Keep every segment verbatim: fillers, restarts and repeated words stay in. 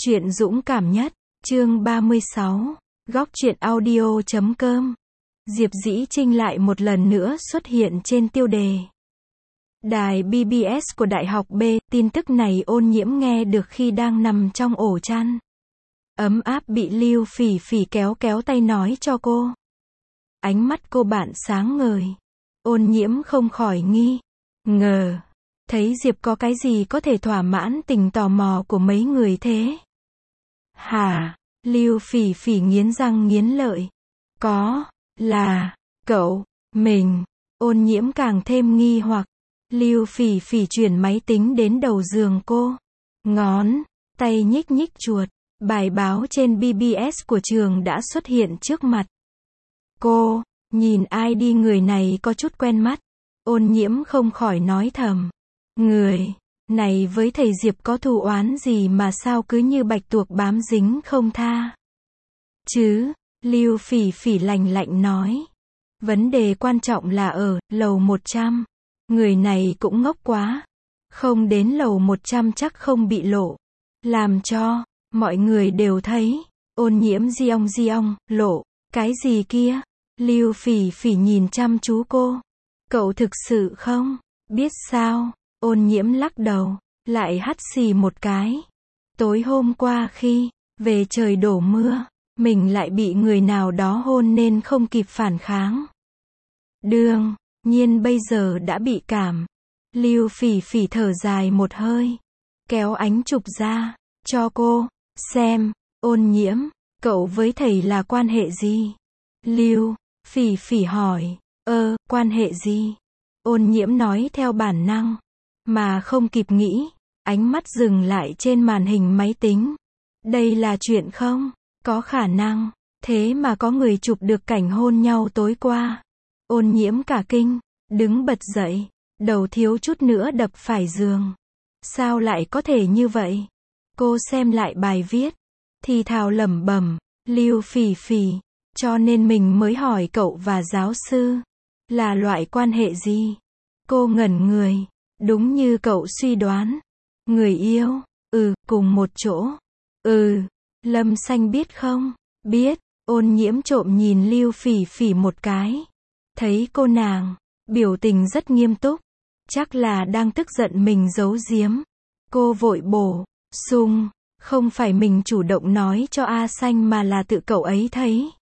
Truyện dũng cảm nhất, chương ba mươi sáu, góc truyện audio chấm com. Diệp Dĩ Trinh lại một lần nữa xuất hiện trên tiêu đề. Đài bê bê ét của Đại học B, tin tức này Ôn Nhiễm nghe được khi đang nằm trong ổ chăn. Ấm áp bị Lưu Phỉ Phỉ kéo kéo tay nói cho cô. Ánh mắt cô bạn sáng ngời. Ôn Nhiễm không khỏi nghi ngờ. Thấy Diệp có cái gì có thể thỏa mãn tình tò mò của mấy người thế? Hả? Lưu Phỉ Phỉ nghiến răng nghiến lợi. Có, là, cậu, mình. Ôn Nhiễm càng thêm nghi hoặc. Lưu Phỉ Phỉ chuyển máy tính đến đầu giường cô. Ngón tay nhích nhích chuột. Bài báo trên bê bê ét của trường đã xuất hiện trước mặt. Cô, nhìn ai đi, người này có chút quen mắt. Ôn Nhiễm không khỏi nói thầm. Người này với thầy Diệp có thù oán gì mà sao cứ như bạch tuộc bám dính không tha? Chứ, Lưu Phỉ Phỉ lạnh lạnh nói. Vấn đề quan trọng là ở lầu một trăm. Người này cũng ngốc quá. Không đến lầu một trăm chắc không bị lộ. Làm cho mọi người đều thấy. Ôn Nhiễm giong giong, lộ. Cái gì kia? Lưu Phỉ Phỉ nhìn chăm chú cô. Cậu thực sự không biết sao? Ôn Nhiễm lắc đầu, lại hắt xì một cái. Tối hôm qua khi về trời đổ mưa, mình lại bị người nào đó hôn nên không kịp phản kháng. Đương nhiên bây giờ đã bị cảm. Lưu Phỉ Phỉ thở dài một hơi, kéo ánh chụp ra cho cô xem. Ôn Nhiễm, cậu với thầy là quan hệ gì? Lưu Phỉ Phỉ hỏi. Ơ, quan hệ gì? Ôn Nhiễm nói theo bản năng, mà không kịp nghĩ, ánh mắt dừng lại trên màn hình máy tính. Đây là chuyện không? Có khả năng, thế mà có người chụp được cảnh hôn nhau tối qua. Ôn Nhiễm cả kinh, đứng bật dậy, đầu thiếu chút nữa đập phải giường. Sao lại có thể như vậy? Cô xem lại bài viết, thì thào lẩm bẩm, Lưu Phỉ Phỉ, cho nên mình mới hỏi cậu và giáo sư, là loại quan hệ gì? Cô ngẩn người. Đúng như cậu suy đoán. Người yêu? Ừ, cùng một chỗ. Ừ, Lâm Xanh biết không? Biết. Ôn Nhiễm trộm nhìn Lưu Phỉ Phỉ một cái. Thấy cô nàng, biểu tình rất nghiêm túc. Chắc là đang tức giận mình giấu giếm. Cô vội bổ sung, không phải mình chủ động nói cho A Xanh mà là tự cậu ấy thấy.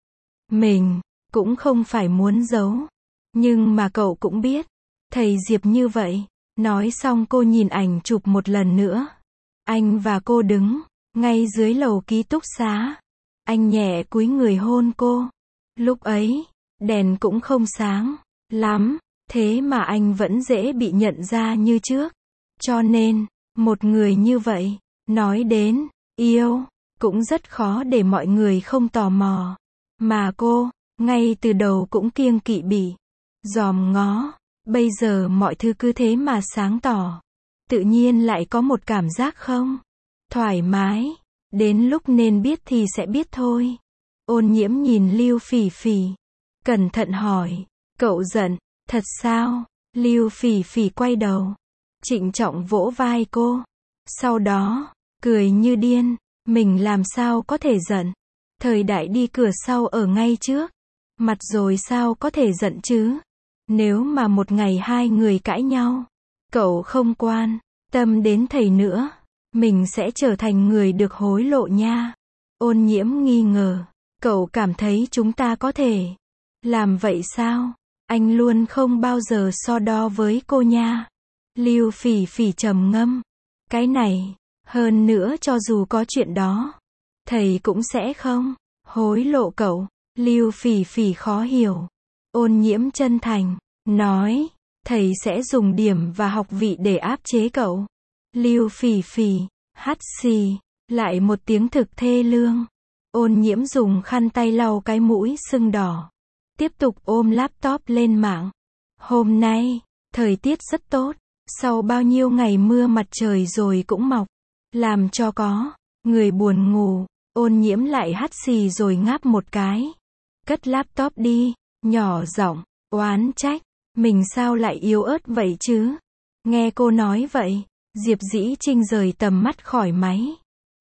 Mình cũng không phải muốn giấu. Nhưng mà cậu cũng biết, thầy Diệp như vậy. Nói xong cô nhìn ảnh chụp một lần nữa. Anh và cô đứng ngay dưới lầu ký túc xá. Anh nhẹ cúi người hôn cô. Lúc ấy, đèn cũng không sáng lắm, thế mà anh vẫn dễ bị nhận ra như trước. Cho nên, một người như vậy, nói đến yêu, cũng rất khó để mọi người không tò mò. Mà cô, ngay từ đầu cũng kiêng kỵ bị dòm ngó. Bây giờ mọi thứ cứ thế mà sáng tỏ. Tự nhiên lại có một cảm giác không thoải mái. Đến lúc nên biết thì sẽ biết thôi. Ôn Nhiễm nhìn Lưu Phỉ Phỉ, cẩn thận hỏi. Cậu giận, thật sao? Lưu Phỉ Phỉ quay đầu, trịnh trọng vỗ vai cô. Sau đó, cười như điên. Mình làm sao có thể giận? Thời đại đi cửa sau ở ngay trước mặt rồi, sao có thể giận chứ? Nếu mà một ngày hai người cãi nhau, cậu không quan tâm đến thầy nữa, mình sẽ trở thành người được hối lộ nha. Ôn Nhiễm nghi ngờ. Cậu cảm thấy chúng ta có thể làm vậy sao? Anh luôn không bao giờ so đo với cô nha. Lưu Phỉ Phỉ trầm ngâm. Cái này, hơn nữa cho dù có chuyện đó, thầy cũng sẽ không hối lộ cậu. Lưu Phỉ Phỉ khó hiểu. Ôn Nhiễm chân thành nói, thầy sẽ dùng điểm và học vị để áp chế cậu. Lưu Phỉ Phỉ hắt xì lại một tiếng thực thê lương. Ôn Nhiễm dùng khăn tay lau cái mũi sưng đỏ, tiếp tục ôm laptop lên mạng. Hôm nay, thời tiết rất tốt. Sau bao nhiêu ngày mưa mặt trời rồi cũng mọc, làm cho có người buồn ngủ. Ôn Nhiễm lại hắt xì rồi ngáp một cái. Cất laptop đi, nhỏ giọng oán trách. Mình sao lại yếu ớt vậy chứ? Nghe cô nói vậy, Diệp Dĩ Trinh rời tầm mắt khỏi máy.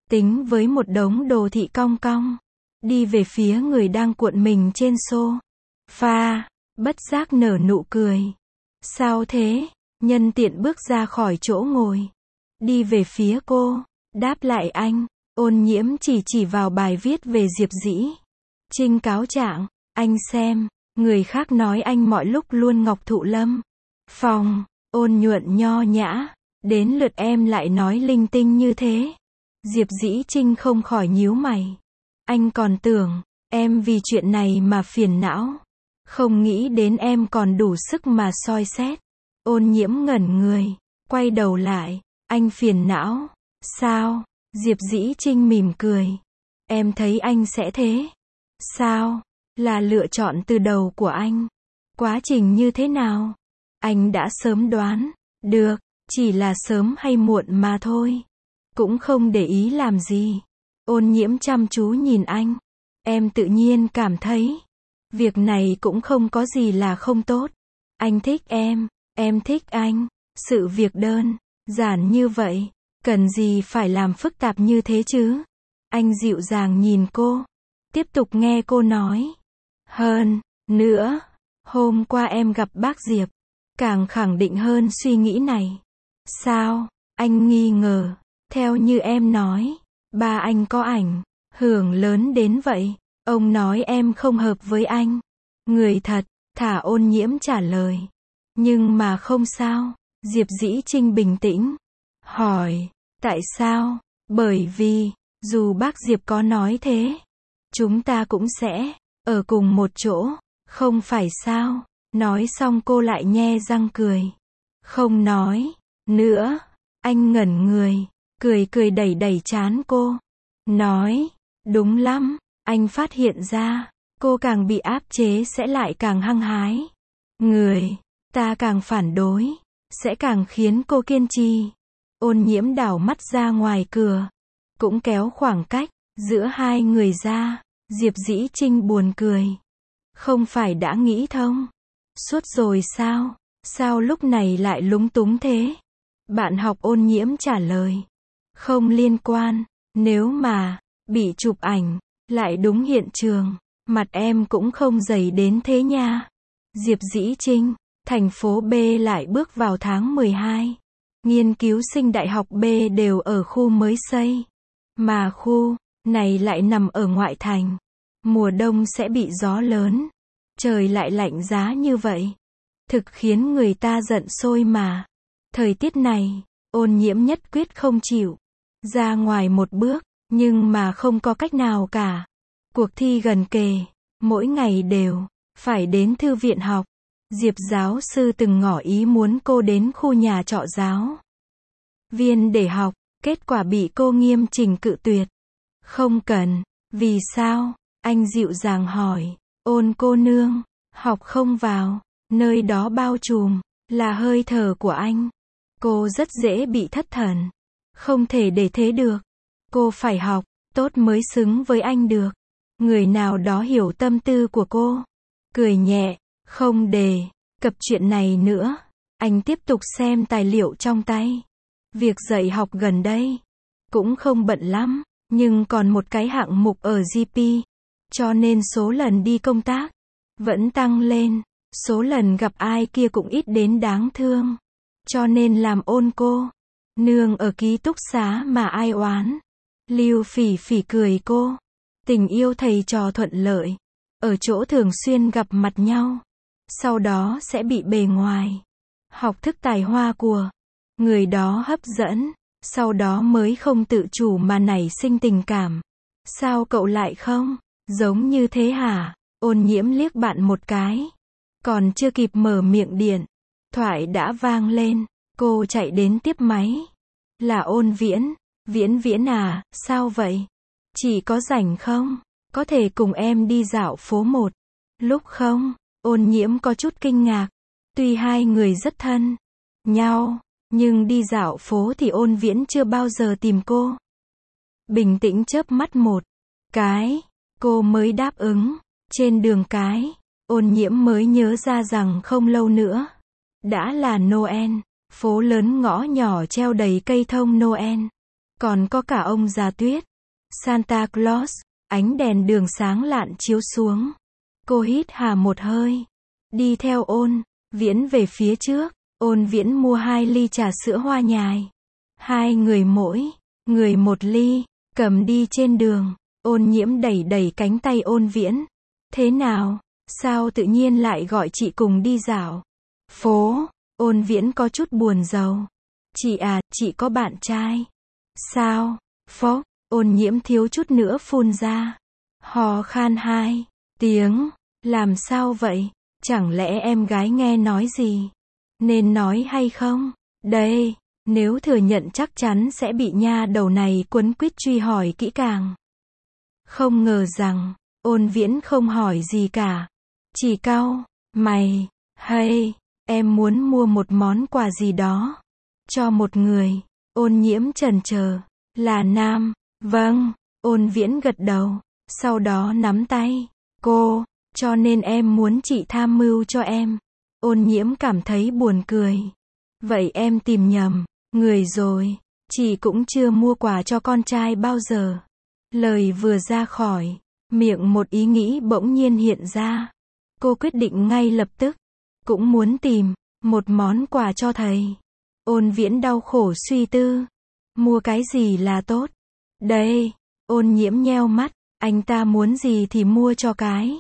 tính với một đống đồ thị cong cong, đi về phía người đang cuộn mình trên sofa, bất giác nở nụ cười. Sao thế? Nhân tiện bước ra khỏi chỗ ngồi, đi về phía cô, đáp lại anh. Ôn Nhiễm chỉ chỉ vào bài viết về Diệp Dĩ Trinh cáo trạng, anh xem, người khác nói anh mọi lúc luôn ngọc thụ lâm phong, ôn nhuận nho nhã, đến lượt em lại nói linh tinh như thế. Diệp Dĩ Trinh không khỏi nhíu mày. Anh còn tưởng em vì chuyện này mà phiền não, không nghĩ đến em còn đủ sức mà soi xét. Ôn Nhiễm ngẩn người, quay đầu lại. Anh phiền não? Sao? Diệp Dĩ Trinh mỉm cười. Em thấy anh sẽ thế. Sao? Là lựa chọn từ đầu của anh. Quá trình như thế nào? Anh đã sớm đoán được, chỉ là sớm hay muộn mà thôi. Cũng không để ý làm gì. Ôn Nhiễm chăm chú nhìn anh. Em tự nhiên cảm thấy việc này cũng không có gì là không tốt. Anh thích em, em thích anh. Sự việc đơn giản như vậy, cần gì phải làm phức tạp như thế chứ? Anh dịu dàng nhìn cô, tiếp tục nghe cô nói. Hơn nữa, hôm qua em gặp bác Diệp, càng khẳng định hơn suy nghĩ này. Sao? Anh nghi ngờ. Theo như em nói, ba anh có ảnh hưởng lớn đến vậy. Ông nói em không hợp với anh. Người thật, thả Ôn Nhiễm trả lời. Nhưng mà không sao. Diệp Dĩ Trinh bình tĩnh hỏi, tại sao? Bởi vì, dù bác Diệp có nói thế, chúng ta cũng sẽ ở cùng một chỗ, không phải sao? Nói xong cô lại nhe răng cười. Không nói nữa. Anh ngẩn người, cười cười đẩy đẩy trán cô. Nói, đúng lắm. Anh phát hiện ra, cô càng bị áp chế sẽ lại càng hăng hái. Người ta càng phản đối, sẽ càng khiến cô kiên trì. Ôn Nhiễm đảo mắt ra ngoài cửa, cũng kéo khoảng cách giữa hai người ra. Diệp Dĩ Trinh buồn cười. Không phải đã nghĩ thông suốt rồi sao? Sao lúc này lại lúng túng thế? Bạn học Ôn Nhiễm trả lời. Không liên quan, nếu mà bị chụp ảnh lại đúng hiện trường, mặt em cũng không dày đến thế nha. Diệp Dĩ Trinh, thành phố B lại bước vào tháng mười hai. Nghiên cứu sinh đại học B đều ở khu mới xây, mà khu này lại nằm ở ngoại thành. Mùa đông sẽ bị gió lớn, trời lại lạnh giá như vậy, thực khiến người ta giận sôi mà. Thời tiết này, Ôn Nhiễm nhất quyết không chịu ra ngoài một bước, nhưng mà không có cách nào cả. Cuộc thi gần kề, mỗi ngày đều phải đến thư viện học. Diệp giáo sư từng ngỏ ý muốn cô đến khu nhà trọ giáo viên để học, kết quả bị cô nghiêm chỉnh cự tuyệt. Không cần. Vì sao? Anh dịu dàng hỏi. Ôn cô nương, học không vào, nơi đó bao trùm là hơi thở của anh. Cô rất dễ bị thất thần. Không thể để thế được. Cô phải học tốt mới xứng với anh được. Người nào đó hiểu tâm tư của cô, cười nhẹ. Không đề cập chuyện này nữa. Anh tiếp tục xem tài liệu trong tay. Việc dạy học gần đây cũng không bận lắm, nhưng còn một cái hạng mục ở giê pê, cho nên số lần đi công tác vẫn tăng lên. Số lần gặp ai kia cũng ít đến đáng thương. Cho nên làm Ôn cô nương ở ký túc xá mà ai oán. Lưu Phỉ Phỉ cười cô. Tình yêu thầy trò thuận lợi, ở chỗ thường xuyên gặp mặt nhau, sau đó sẽ bị bề ngoài học thức tài hoa của người đó hấp dẫn, sau đó mới không tự chủ mà nảy sinh tình cảm. Sao cậu lại không giống như thế hả? Ôn Nhiễm liếc bạn một cái, còn chưa kịp mở miệng điện thoại đã vang lên. Cô chạy đến tiếp máy. Là Ôn Viễn. Viễn Viễn à, sao vậy? Chị có rảnh không? Có thể cùng em đi dạo phố một lúc không? Ôn Nhiễm có chút kinh ngạc. Tuy hai người rất thân nhau, nhưng đi dạo phố thì Ôn Viễn chưa bao giờ tìm cô. Bình tĩnh chớp mắt một cái, cô mới đáp ứng. Trên đường cái, Ôn Nhiễm mới nhớ ra rằng không lâu nữa đã là Noel. Phố lớn ngõ nhỏ treo đầy cây thông Noel. Còn có cả ông già Tuyết. Santa Claus, ánh đèn đường sáng lạn chiếu xuống. Cô hít hà một hơi. Đi theo Ôn Viễn về phía trước. Ôn Viễn mua hai ly trà sữa hoa nhài. Hai người mỗi, người một ly, cầm đi trên đường. Ôn Nhiễm đẩy đẩy cánh tay Ôn Viễn. Thế nào? Sao tự nhiên lại gọi chị cùng đi dạo phố? Ôn Viễn có chút buồn rầu. Chị à, chị có bạn trai. Sao? Phốc, Ôn Nhiễm thiếu chút nữa phun ra. Hò khan hai tiếng. Làm sao vậy? Chẳng lẽ em gái nghe nói gì? Nên nói hay không? Đây, nếu thừa nhận chắc chắn sẽ bị nha đầu này quấn quýt truy hỏi kỹ càng. Không ngờ rằng, Ôn Viễn không hỏi gì cả. Chỉ cau mày, hay, em muốn mua một món quà gì đó. Cho một người. Ôn Nhiễm chần chờ. Là nam. Vâng. Ôn Viễn gật đầu. Sau đó nắm tay cô. Cho nên em muốn chị tham mưu cho em. Ôn Nhiễm cảm thấy buồn cười. Vậy em tìm nhầm người rồi. Chị cũng chưa mua quà cho con trai bao giờ. Lời vừa ra khỏi miệng, một ý nghĩ bỗng nhiên hiện ra. Cô quyết định ngay lập tức. Cũng muốn tìm một món quà cho thầy. Ôn Viễn đau khổ suy tư. Mua cái gì là tốt? Đây. Ôn Nhiễm nheo mắt. Anh ta muốn gì thì mua cho cái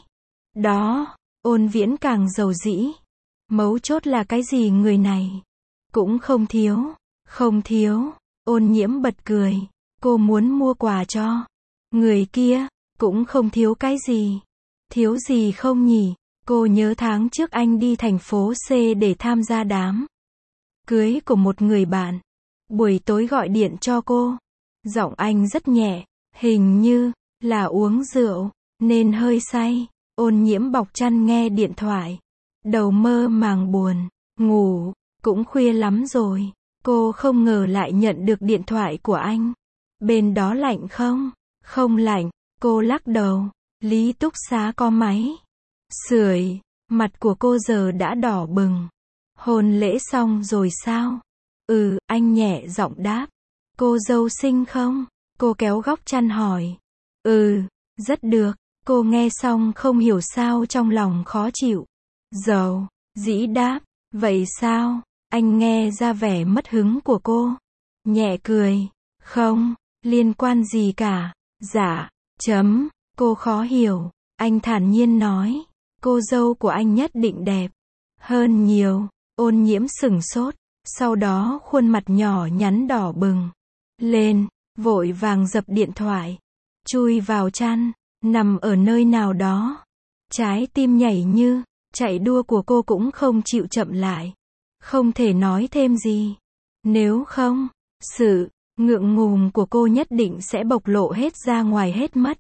đó. Ôn Viễn càng dầu dĩ. Mấu chốt là cái gì người này cũng không thiếu. Không thiếu. Ôn Nhiễm bật cười. Cô muốn mua quà cho người kia, cũng không thiếu cái gì. Thiếu gì không nhỉ? Cô nhớ tháng trước anh đi thành phố C để tham gia đám cưới của một người bạn. Buổi tối gọi điện cho cô. Giọng anh rất nhẹ, hình như là uống rượu nên hơi say. Ôn Nhiễm bọc chăn nghe điện thoại. Đầu mơ màng buồn, ngủ, cũng khuya lắm rồi. Cô không ngờ lại nhận được điện thoại của anh. Bên đó lạnh không? Không lạnh. Cô lắc đầu. Lý Túc Xá có máy sưởi. Mặt của cô giờ đã đỏ bừng. Hôn lễ xong rồi sao? Ừ, anh nhẹ giọng đáp. Cô dâu xinh không? Cô kéo góc chăn hỏi. Ừ, rất được. Cô nghe xong không hiểu sao trong lòng khó chịu. Dầu dĩ đáp. Vậy sao? Anh nghe ra vẻ mất hứng của cô. Nhẹ cười. Không, liên quan gì cả. Dạ, chấm. Cô khó hiểu. Anh thản nhiên nói. Cô dâu của anh nhất định đẹp hơn nhiều. Ôn Nhiễm sửng sốt. Sau đó khuôn mặt nhỏ nhắn đỏ bừng lên. Vội vàng dập điện thoại. Chui vào chăn. Nằm ở nơi nào đó. Trái tim nhảy như chạy đua của cô cũng không chịu chậm lại. Không thể nói thêm gì. Nếu không, sự ngượng ngùng của cô nhất định sẽ bộc lộ hết ra ngoài hết mất.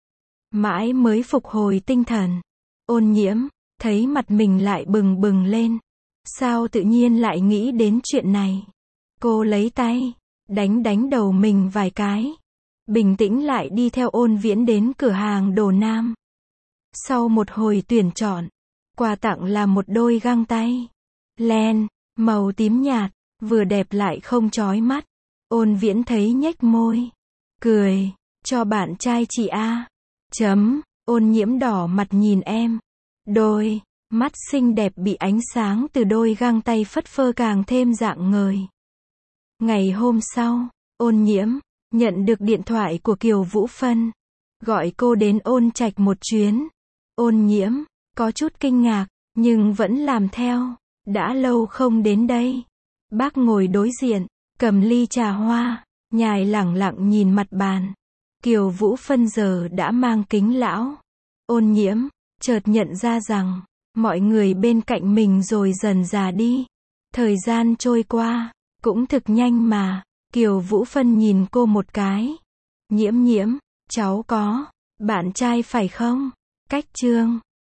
Mãi mới phục hồi tinh thần. Ôn Nhiễm thấy mặt mình lại bừng bừng lên. Sao tự nhiên lại nghĩ đến chuyện này? Cô lấy tay đánh đánh đầu mình vài cái. Bình tĩnh lại đi theo Ôn Viễn đến cửa hàng đồ nam. Sau một hồi tuyển chọn, quà tặng là một đôi găng tay len màu tím nhạt, vừa đẹp lại không chói mắt. Ôn Viễn thấy nhếch môi, cười. Cho bạn trai chị a. Chấm. Ôn Nhiễm đỏ mặt nhìn em. Đôi mắt xinh đẹp bị ánh sáng từ đôi găng tay phất phơ càng thêm rạng ngời. Ngày hôm sau, Ôn Nhiễm nhận được điện thoại của Kiều Vũ Phân, gọi cô đến Ôn Trạch một chuyến. Ôn Nhiễm có chút kinh ngạc, nhưng vẫn làm theo. Đã lâu không đến đây. Bác ngồi đối diện, cầm ly trà hoa, nhài lẳng lặng nhìn mặt bàn. Kiều Vũ Phân giờ đã mang kính lão. Ôn Nhiễm chợt nhận ra rằng mọi người bên cạnh mình rồi dần già đi. Thời gian trôi qua cũng thực nhanh mà. Kiều Vũ Phân nhìn cô một cái. Nhiễm Nhiễm, cháu có bạn trai phải không? Cách Trương